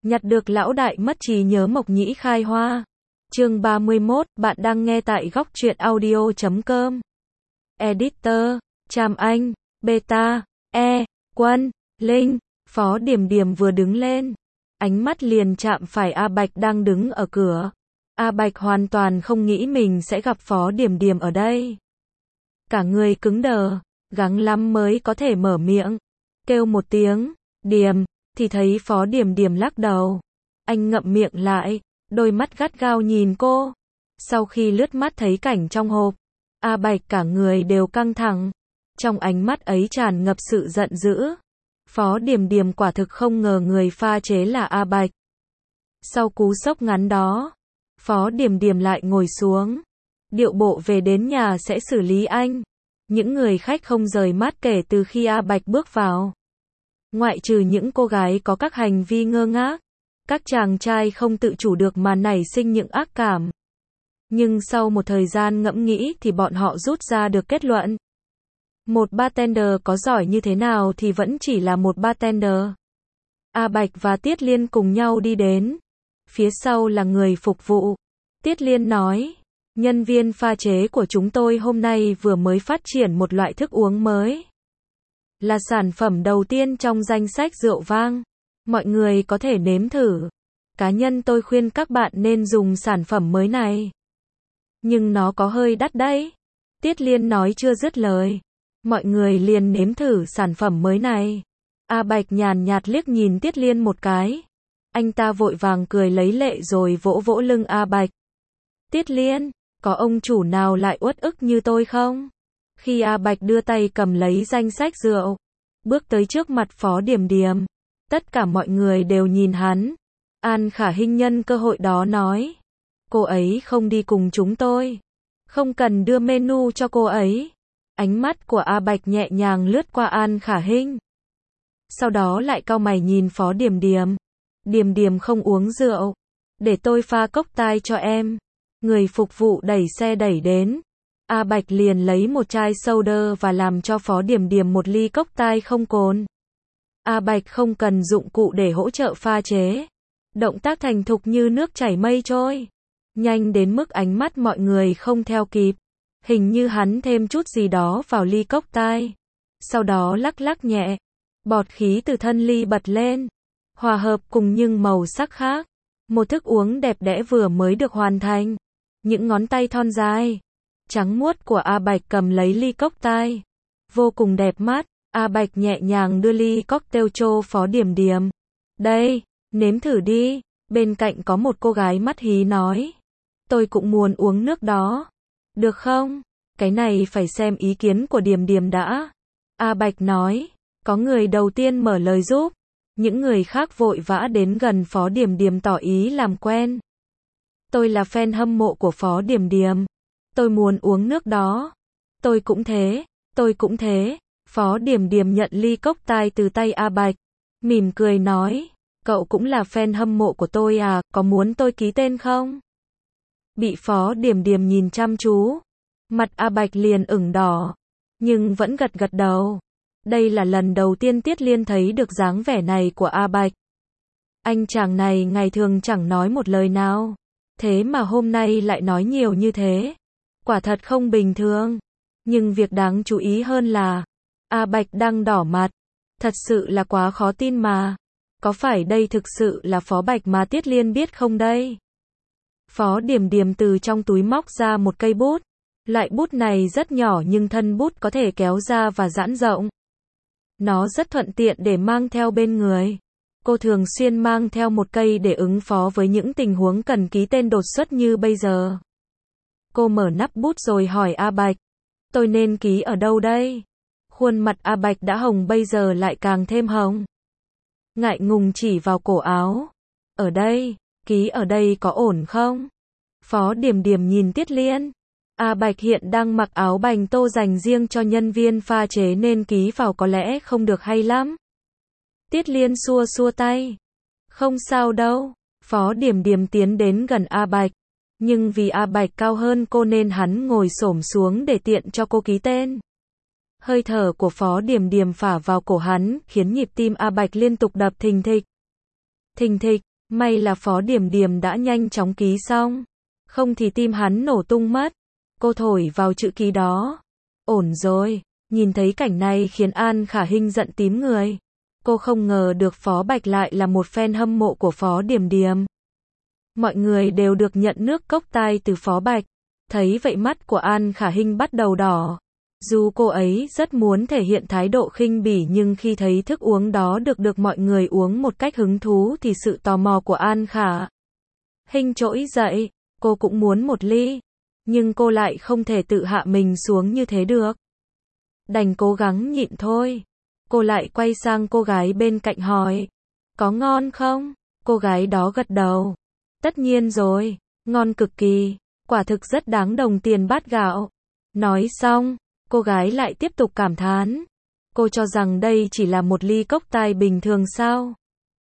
Nhặt được lão đại mất trí nhớ Mộc Nhĩ khai hoa. Chương 31, bạn đang nghe tại góc truyện audio.com. Editor, Tràm Anh, Beta, Quân, Linh, Phó Điểm Điểm vừa đứng lên. Ánh mắt liền chạm phải A Bạch đang đứng ở cửa. A Bạch hoàn toàn không nghĩ mình sẽ gặp Phó Điểm Điểm ở đây. Cả người cứng đờ, gắng lắm mới có thể mở miệng. Kêu một tiếng, Điểm, thì thấy Phó Điểm Điểm lắc đầu. Anh ngậm miệng lại, đôi mắt gắt gao nhìn cô. Sau khi lướt mắt thấy cảnh trong hộp, A Bạch cả người đều căng thẳng. Trong ánh mắt ấy tràn ngập sự giận dữ. Phó Điểm Điểm quả thực không ngờ người pha chế là A Bạch. Sau cú sốc ngắn đó, Phó Điểm Điểm lại ngồi xuống. Điệu bộ về đến nhà sẽ xử lý anh. Những người khách không rời mắt kể từ khi A Bạch bước vào. Ngoại trừ những cô gái có các hành vi ngơ ngác, các chàng trai không tự chủ được mà nảy sinh những ác cảm. Nhưng sau một thời gian ngẫm nghĩ thì bọn họ rút ra được kết luận. Một bartender có giỏi như thế nào thì vẫn chỉ là một bartender. A Bạch và Tiết Liên cùng nhau đi đến. Phía sau là người phục vụ. Tiết Liên nói, nhân viên pha chế của chúng tôi hôm nay vừa mới phát triển một loại thức uống mới. Là sản phẩm đầu tiên trong danh sách rượu vang. Mọi người có thể nếm thử. Cá nhân tôi khuyên các bạn nên dùng sản phẩm mới này. Nhưng nó có hơi đắt đấy. Tiết Liên nói chưa dứt lời. Mọi người liền nếm thử sản phẩm mới này. A Bạch nhàn nhạt liếc nhìn Tiết Liên một cái. Anh ta vội vàng cười lấy lệ rồi vỗ vỗ lưng A Bạch. Tiết Liên, có ông chủ nào lại uất ức như tôi không? Khi A Bạch đưa tay cầm lấy danh sách rượu, bước tới trước mặt Phó Điểm Điểm, tất cả mọi người đều nhìn hắn. An Khả Hinh nhân cơ hội đó nói, cô ấy không đi cùng chúng tôi, không cần đưa menu cho cô ấy. Ánh mắt của A Bạch nhẹ nhàng lướt qua An Khả Hinh. Sau đó lại cau mày nhìn Phó Điểm Điểm. Điểm Điểm không uống rượu, để tôi pha cocktail cho em. Người phục vụ đẩy xe đẩy đến. A Bạch liền lấy một chai soda và làm cho Phó Điểm Điểm một ly cocktail không cồn. A Bạch không cần dụng cụ để hỗ trợ pha chế. Động tác thành thục như nước chảy mây trôi. Nhanh đến mức ánh mắt mọi người không theo kịp. Hình như hắn thêm chút gì đó vào ly cocktail. Sau đó lắc lắc nhẹ. Bọt khí từ thân ly bật lên. Hòa hợp cùng những màu sắc khác. Một thức uống đẹp đẽ vừa mới được hoàn thành. Những ngón tay thon dài, trắng muốt của A Bạch cầm lấy ly cocktail. Vô cùng đẹp mắt. A Bạch nhẹ nhàng đưa ly cocktail cho Phó Điểm Điểm. Đây, nếm thử đi. Bên cạnh có một cô gái mắt hí nói. Tôi cũng muốn uống nước đó. Được không? Cái này phải xem ý kiến của Điểm Điểm đã. A Bạch nói. Có người đầu tiên mở lời giúp. Những người khác vội vã đến gần Phó Điểm Điểm tỏ ý làm quen. Tôi là fan hâm mộ của Phó Điểm Điểm. Tôi muốn uống nước đó. Tôi cũng thế. Tôi cũng thế. Phó Điểm Điểm nhận ly cocktail từ tay A Bạch. Mỉm cười nói. Cậu cũng là fan hâm mộ của tôi à, có muốn tôi ký tên không? Bị Phó Điểm Điểm nhìn chăm chú. Mặt A Bạch liền ửng đỏ. Nhưng vẫn gật gật đầu. Đây là lần đầu tiên Tiết Liên thấy được dáng vẻ này của A Bạch. Anh chàng này ngày thường chẳng nói một lời nào. Thế mà hôm nay lại nói nhiều như thế. Quả thật không bình thường. Nhưng việc đáng chú ý hơn là A Bạch đang đỏ mặt. Thật sự là quá khó tin mà. Có phải đây thực sự là Phó Bạch mà Tiết Liên biết không đây? Phó Điểm Điểm từ trong túi móc ra một cây bút. Loại bút này rất nhỏ nhưng thân bút có thể kéo ra và giãn rộng. Nó rất thuận tiện để mang theo bên người. Cô thường xuyên mang theo một cây để ứng phó với những tình huống cần ký tên đột xuất như bây giờ. Cô mở nắp bút rồi hỏi A Bạch. Tôi nên ký ở đâu đây? Khuôn mặt A Bạch đã hồng bây giờ lại càng thêm hồng. Ngại ngùng chỉ vào cổ áo. Ở đây, ký ở đây có ổn không? Phó Điểm Điểm nhìn Tiết Liên. A Bạch hiện đang mặc áo bành tô dành riêng cho nhân viên pha chế nên ký vào có lẽ không được hay lắm. Tiết Liên xua xua tay. Không sao đâu. Phó Điểm Điểm tiến đến gần A Bạch. Nhưng vì A Bạch cao hơn cô nên hắn ngồi xổm xuống để tiện cho cô ký tên. Hơi thở của Phó Điểm Điểm phả vào cổ hắn, khiến nhịp tim A Bạch liên tục đập thình thịch. Thình thịch, May là Phó Điểm Điểm đã nhanh chóng ký xong. Không thì tim hắn nổ tung mất. Cô thổi vào chữ ký đó. Ổn rồi. Nhìn thấy cảnh này khiến An Khả Hinh giận tím người. Cô không ngờ được Phó Bạch lại là một fan hâm mộ của Phó Điểm Điểm. Mọi người đều được nhận nước cốc tai từ Phó Bạch. Thấy vậy mắt của An Khả Hinh bắt đầu đỏ. Dù cô ấy rất muốn thể hiện thái độ khinh bỉ nhưng khi thấy thức uống đó được mọi người uống một cách hứng thú thì sự tò mò của An Khả Hinh trỗi dậy. Cô cũng muốn một ly. Nhưng cô lại không thể tự hạ mình xuống như thế được. Đành cố gắng nhịn thôi. Cô lại quay sang cô gái bên cạnh hỏi. Có ngon không? Cô gái đó gật đầu. Tất nhiên rồi. Ngon cực kỳ. Quả thực rất đáng đồng tiền bát gạo. Nói xong, cô gái lại tiếp tục cảm thán. Cô cho rằng đây chỉ là một ly cốc tai bình thường sao?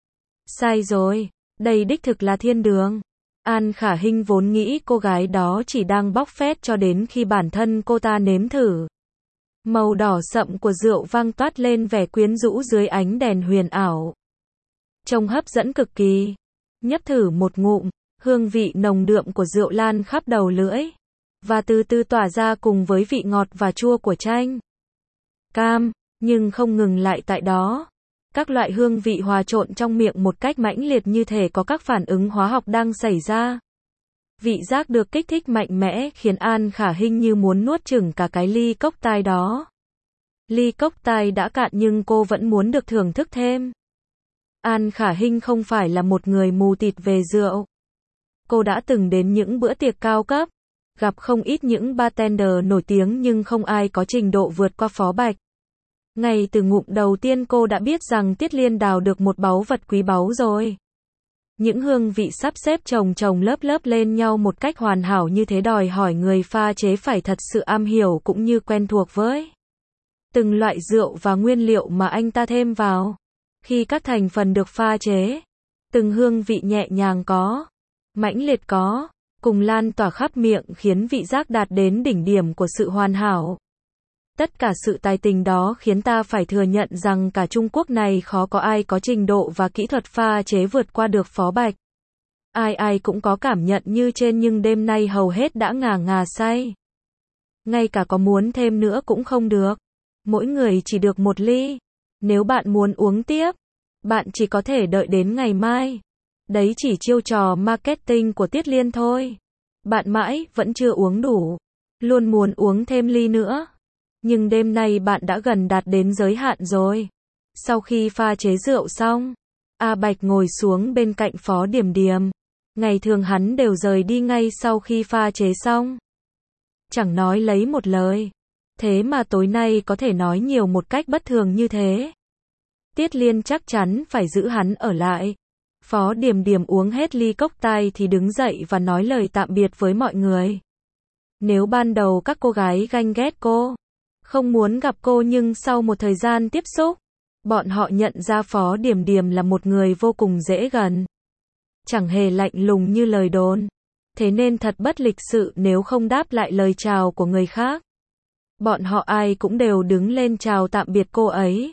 Sai rồi. Đây đích thực là thiên đường. An Khả Hinh vốn nghĩ cô gái đó chỉ đang bóc phét cho đến khi bản thân cô ta nếm thử. Màu đỏ sậm của rượu vang toát lên vẻ quyến rũ dưới ánh đèn huyền ảo. Trông hấp dẫn cực kỳ. Nhấp thử một ngụm, hương vị nồng đượm của rượu lan khắp đầu lưỡi. Và từ từ tỏa ra cùng với vị ngọt và chua của chanh. Cam, nhưng không ngừng lại tại đó. Các loại hương vị hòa trộn trong miệng một cách mãnh liệt như thể có các phản ứng hóa học đang xảy ra. Vị giác được kích thích mạnh mẽ khiến An Khả Hinh như muốn nuốt chửng cả cái ly cốc tai đó. Ly cốc tai đã cạn nhưng cô vẫn muốn được thưởng thức thêm. An Khả Hinh không phải là một người mù tịt về rượu. Cô đã từng đến những bữa tiệc cao cấp, gặp không ít những bartender nổi tiếng nhưng không ai có trình độ vượt qua Phó Bạch. Ngay từ ngụm đầu tiên cô đã biết rằng Tiết Liên đào được một báu vật quý báu rồi. Những hương vị sắp xếp chồng lớp lên nhau một cách hoàn hảo như thế đòi hỏi người pha chế phải thật sự am hiểu cũng như quen thuộc với từng loại rượu và nguyên liệu mà anh ta thêm vào. Khi các thành phần được pha chế, từng hương vị nhẹ nhàng có, mãnh liệt có, cùng lan tỏa khắp miệng khiến vị giác đạt đến đỉnh điểm của sự hoàn hảo. Tất cả sự tài tình đó khiến ta phải thừa nhận rằng cả Trung Quốc này khó có ai có trình độ và kỹ thuật pha chế vượt qua được Phó Bạch. Ai cũng có cảm nhận như trên nhưng đêm nay hầu hết đã ngà say. Ngay cả có muốn thêm nữa cũng không được. Mỗi người chỉ được một ly. Nếu bạn muốn uống tiếp, bạn chỉ có thể đợi đến ngày mai. Đấy chỉ chiêu trò marketing của Tiết Liên thôi. Bạn mãi vẫn chưa uống đủ. Luôn muốn uống thêm ly nữa. Nhưng đêm nay bạn đã gần đạt đến giới hạn rồi. Sau khi pha chế rượu xong, A Bạch ngồi xuống bên cạnh Phó Điểm Điểm. Ngày thường hắn đều rời đi ngay sau khi pha chế xong. Chẳng nói lấy một lời. Thế mà tối nay có thể nói nhiều một cách bất thường như thế. Tiết Liên chắc chắn phải giữ hắn ở lại. Phó Điểm Điểm uống hết ly cốc tai thì đứng dậy và nói lời tạm biệt với mọi người. Nếu ban đầu các cô gái ganh ghét cô, không muốn gặp cô nhưng sau một thời gian tiếp xúc, bọn họ nhận ra Phó Điểm Điểm là một người vô cùng dễ gần. Chẳng hề lạnh lùng như lời đồn. Thế nên thật bất lịch sự nếu không đáp lại lời chào của người khác. Bọn họ ai cũng đều đứng lên chào tạm biệt cô ấy.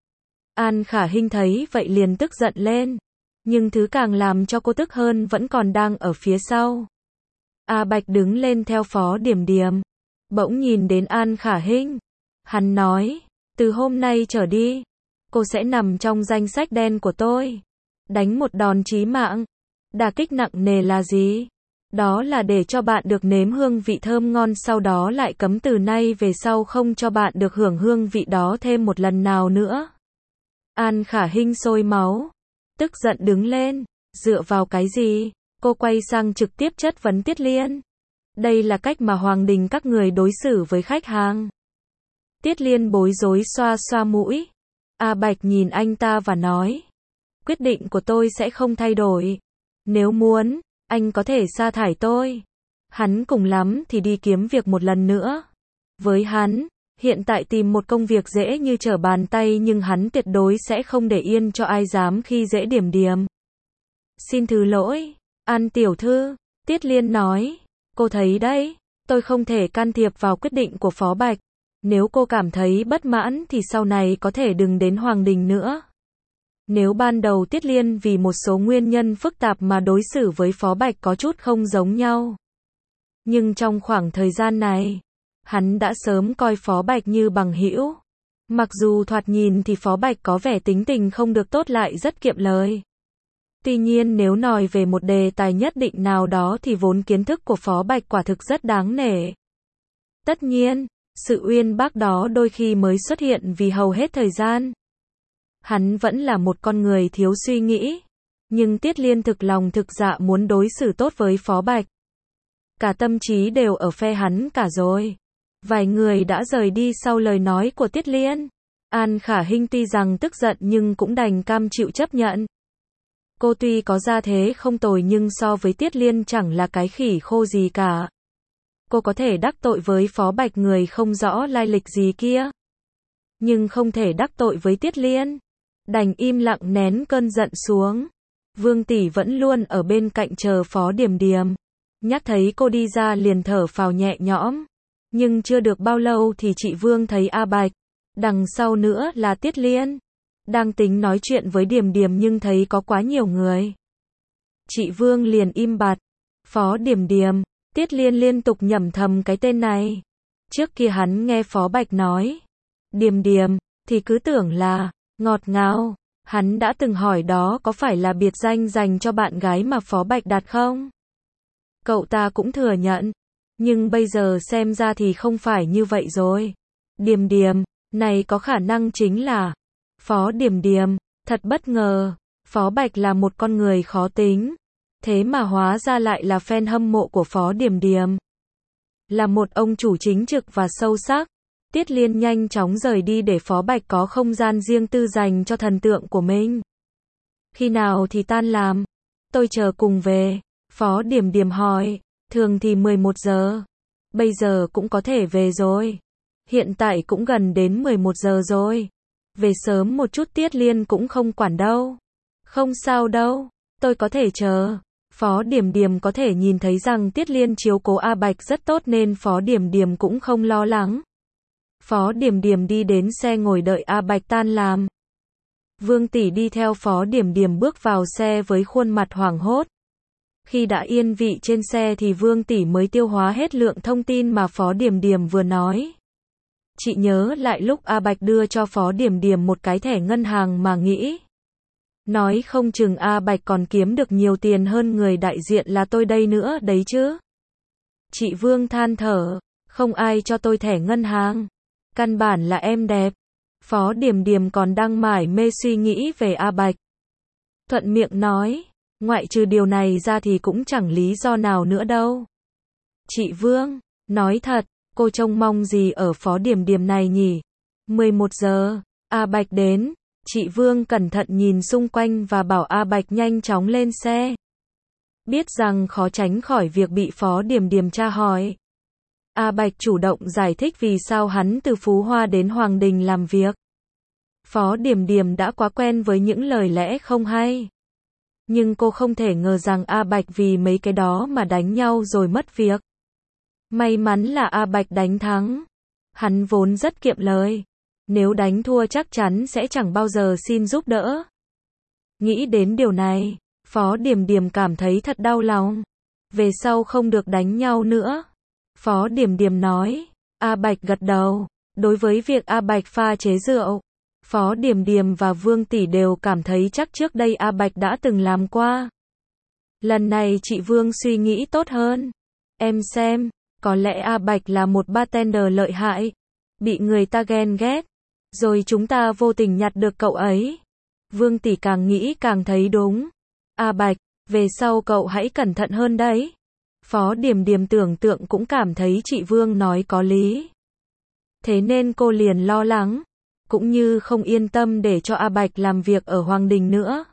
An Khả Hinh thấy vậy liền tức giận lên. Nhưng thứ càng làm cho cô tức hơn vẫn còn đang ở phía sau. A Bạch đứng lên theo Phó Điểm Điểm. Bỗng nhìn đến An Khả Hinh. Hắn nói, từ hôm nay trở đi, cô sẽ nằm trong danh sách đen của tôi. Đánh một đòn chí mạng. Đả kích nặng nề là gì? Đó là để cho bạn được nếm hương vị thơm ngon sau đó lại cấm từ nay về sau không cho bạn được hưởng hương vị đó thêm một lần nào nữa. An Khả Hinh sôi máu. Tức giận đứng lên. Dựa vào cái gì? Cô quay sang trực tiếp chất vấn Tiết Liên. Đây là cách mà Hoàng Đình các người đối xử với khách hàng. Tiết Liên bối rối xoa xoa mũi. A Bạch nhìn anh ta và nói. Quyết định của tôi sẽ không thay đổi. Nếu muốn, anh có thể sa thải tôi. Hắn cùng lắm thì đi kiếm việc một lần nữa. Với hắn, hiện tại tìm một công việc dễ như trở bàn tay nhưng hắn tuyệt đối sẽ không để yên cho ai dám khi dễ Điểm Điểm. Xin thứ lỗi, An tiểu thư, Tiết Liên nói. Cô thấy đấy, tôi không thể can thiệp vào quyết định của Phó Bạch. Nếu cô cảm thấy bất mãn thì sau này có thể đừng đến Hoàng Đình nữa. Nếu ban đầu Tiết Liên vì một số nguyên nhân phức tạp mà đối xử với Phó Bạch có chút không giống nhau. Nhưng trong khoảng thời gian này, hắn đã sớm coi Phó Bạch như bằng hữu. Mặc dù thoạt nhìn thì Phó Bạch có vẻ tính tình không được tốt lại rất kiệm lời. Tuy nhiên nếu nói về một đề tài nhất định nào đó thì vốn kiến thức của Phó Bạch quả thực rất đáng nể. Tất nhiên, sự uyên bác đó đôi khi mới xuất hiện vì hầu hết thời gian hắn vẫn là một con người thiếu suy nghĩ. Nhưng Tiết Liên thực lòng thực dạ muốn đối xử tốt với Phó Bạch. Cả tâm trí đều ở phe hắn cả rồi. Vài người đã rời đi sau lời nói của Tiết Liên. An Khả Hinh tuy rằng tức giận nhưng cũng đành cam chịu chấp nhận. Cô tuy có gia thế không tồi nhưng so với Tiết Liên chẳng là cái khỉ khô gì cả. Cô có thể đắc tội với Phó Bạch người không rõ lai lịch gì kia. Nhưng không thể đắc tội với Tiết Liên. Đành im lặng nén cơn giận xuống. Vương tỷ vẫn luôn ở bên cạnh chờ Phó Điềm Điềm. Nhắc thấy cô đi ra liền thở phào nhẹ nhõm. Nhưng chưa được bao lâu thì chị Vương thấy A Bạch. Đằng sau nữa là Tiết Liên. Đang tính nói chuyện với Điềm Điềm nhưng thấy có quá nhiều người. Chị Vương liền im bặt. Phó Điềm Điềm. Tiết Liên liên tục nhẩm thầm cái tên này. Trước kia hắn nghe Phó Bạch nói Điềm Điềm thì cứ tưởng là ngọt ngào. Hắn đã từng hỏi đó có phải là biệt danh dành cho bạn gái mà Phó Bạch đặt không? Cậu ta cũng thừa nhận. Nhưng bây giờ xem ra thì không phải như vậy rồi. Điềm Điềm, này có khả năng chính là Phó Điềm Điềm. Thật bất ngờ, Phó Bạch là một con người khó tính. Thế mà hóa ra lại là fan hâm mộ của Phó Điềm Điềm. Là một ông chủ chính trực và sâu sắc. Tiết Liên nhanh chóng rời đi để Phó Bạch có không gian riêng tư dành cho thần tượng của mình. Khi nào thì tan làm? Tôi chờ cùng về. Phó Điềm Điềm hỏi. Thường thì 11 giờ. Bây giờ cũng có thể về rồi. Hiện tại cũng gần đến 11 giờ rồi. Về sớm một chút Tiết Liên cũng không quản đâu. Không sao đâu. Tôi có thể chờ. Phó Điềm Điềm có thể nhìn thấy rằng Tiết Liên chiếu cố A Bạch rất tốt nên Phó Điềm Điềm cũng không lo lắng. Phó Điềm Điềm đi đến xe ngồi đợi A Bạch tan làm. Vương tỷ đi theo Phó Điềm Điềm bước vào xe với khuôn mặt hoảng hốt. Khi đã yên vị trên xe thì Vương tỷ mới tiêu hóa hết lượng thông tin mà Phó Điềm Điềm vừa nói. Chị nhớ lại lúc A Bạch đưa cho Phó Điềm Điềm một cái thẻ ngân hàng mà nghĩ. Nói không chừng A Bạch còn kiếm được nhiều tiền hơn người đại diện là tôi đây nữa đấy chứ. Chị Vương than thở, không ai cho tôi thẻ ngân hàng. Căn bản là em đẹp. Phó Điềm Điềm còn đang mải mê suy nghĩ về A Bạch. Thuận miệng nói, ngoại trừ điều này ra thì cũng chẳng lý do nào nữa đâu. Chị Vương, nói thật, cô trông mong gì ở Phó Điềm Điềm này nhỉ? 11 giờ, A Bạch đến. Chị Vương cẩn thận nhìn xung quanh và bảo A Bạch nhanh chóng lên xe. Biết rằng khó tránh khỏi việc bị Phó Điềm Điềm tra hỏi. A Bạch chủ động giải thích vì sao hắn từ Phú Hoa đến Hoàng Đình làm việc. Phó Điềm Điềm đã quá quen với những lời lẽ không hay. Nhưng cô không thể ngờ rằng A Bạch vì mấy cái đó mà đánh nhau rồi mất việc. May mắn là A Bạch đánh thắng. Hắn vốn rất kiệm lời. Nếu đánh thua chắc chắn sẽ chẳng bao giờ xin giúp đỡ. Nghĩ đến điều này, Phó Điềm Điềm cảm thấy thật đau lòng. Về sau không được đánh nhau nữa. Phó Điềm Điềm nói. A Bạch gật đầu. Đối với việc A Bạch pha chế rượu, Phó Điềm Điềm và Vương tỷ đều cảm thấy chắc trước đây A Bạch đã từng làm qua. Lần này chị Vương suy nghĩ tốt hơn. Em xem, có lẽ A Bạch là một bartender lợi hại. Bị người ta ghen ghét. Rồi chúng ta vô tình nhặt được cậu ấy. Vương tỷ càng nghĩ càng thấy đúng. A Bạch, về sau cậu hãy cẩn thận hơn đấy. Phó Điềm Điềm tưởng tượng cũng cảm thấy chị Vương nói có lý. Thế nên cô liền lo lắng. Cũng như không yên tâm để cho A Bạch làm việc ở Hoàng Đình nữa.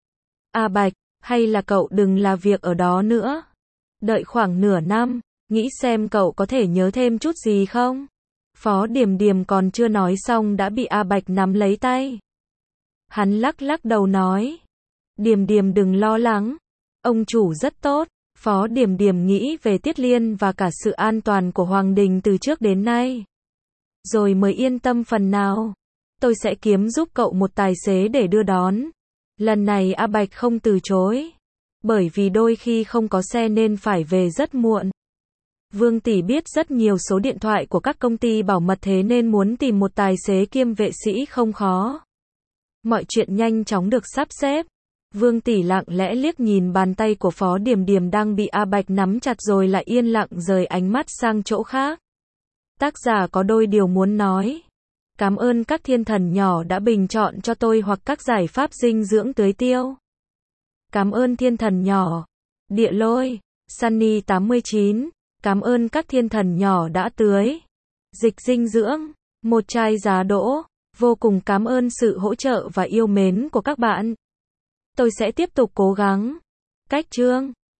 A Bạch, hay là cậu đừng làm việc ở đó nữa. Đợi khoảng nửa năm, nghĩ xem cậu có thể nhớ thêm chút gì không? Phó Điềm Điềm còn chưa nói xong đã bị A Bạch nắm lấy tay. Hắn lắc lắc đầu nói. Điềm Điềm đừng lo lắng. Ông chủ rất tốt. Phó Điềm Điềm nghĩ về Tiết Liên và cả sự an toàn của Hoàng Đình từ trước đến nay. Rồi mới yên tâm phần nào. Tôi sẽ kiếm giúp cậu một tài xế để đưa đón. Lần này A Bạch không từ chối. Bởi vì đôi khi không có xe nên phải về rất muộn. Vương tỷ biết rất nhiều số điện thoại của các công ty bảo mật thế nên muốn tìm một tài xế kiêm vệ sĩ không khó. Mọi chuyện nhanh chóng được sắp xếp. Vương tỷ lặng lẽ liếc nhìn bàn tay của Phó Điềm Điềm đang bị A Bạch nắm chặt rồi lại yên lặng rời ánh mắt sang chỗ khác. Tác giả có đôi điều muốn nói. Cảm ơn các thiên thần nhỏ đã bình chọn cho tôi hoặc các giải pháp dinh dưỡng tưới tiêu. Cảm ơn thiên thần nhỏ. Địa Lôi, Sunny 89. Cảm ơn các thiên thần nhỏ đã tưới dịch dinh dưỡng, một chai giá đỗ. Vô cùng cảm ơn sự hỗ trợ và yêu mến của các bạn. Tôi sẽ tiếp tục cố gắng. Cách chương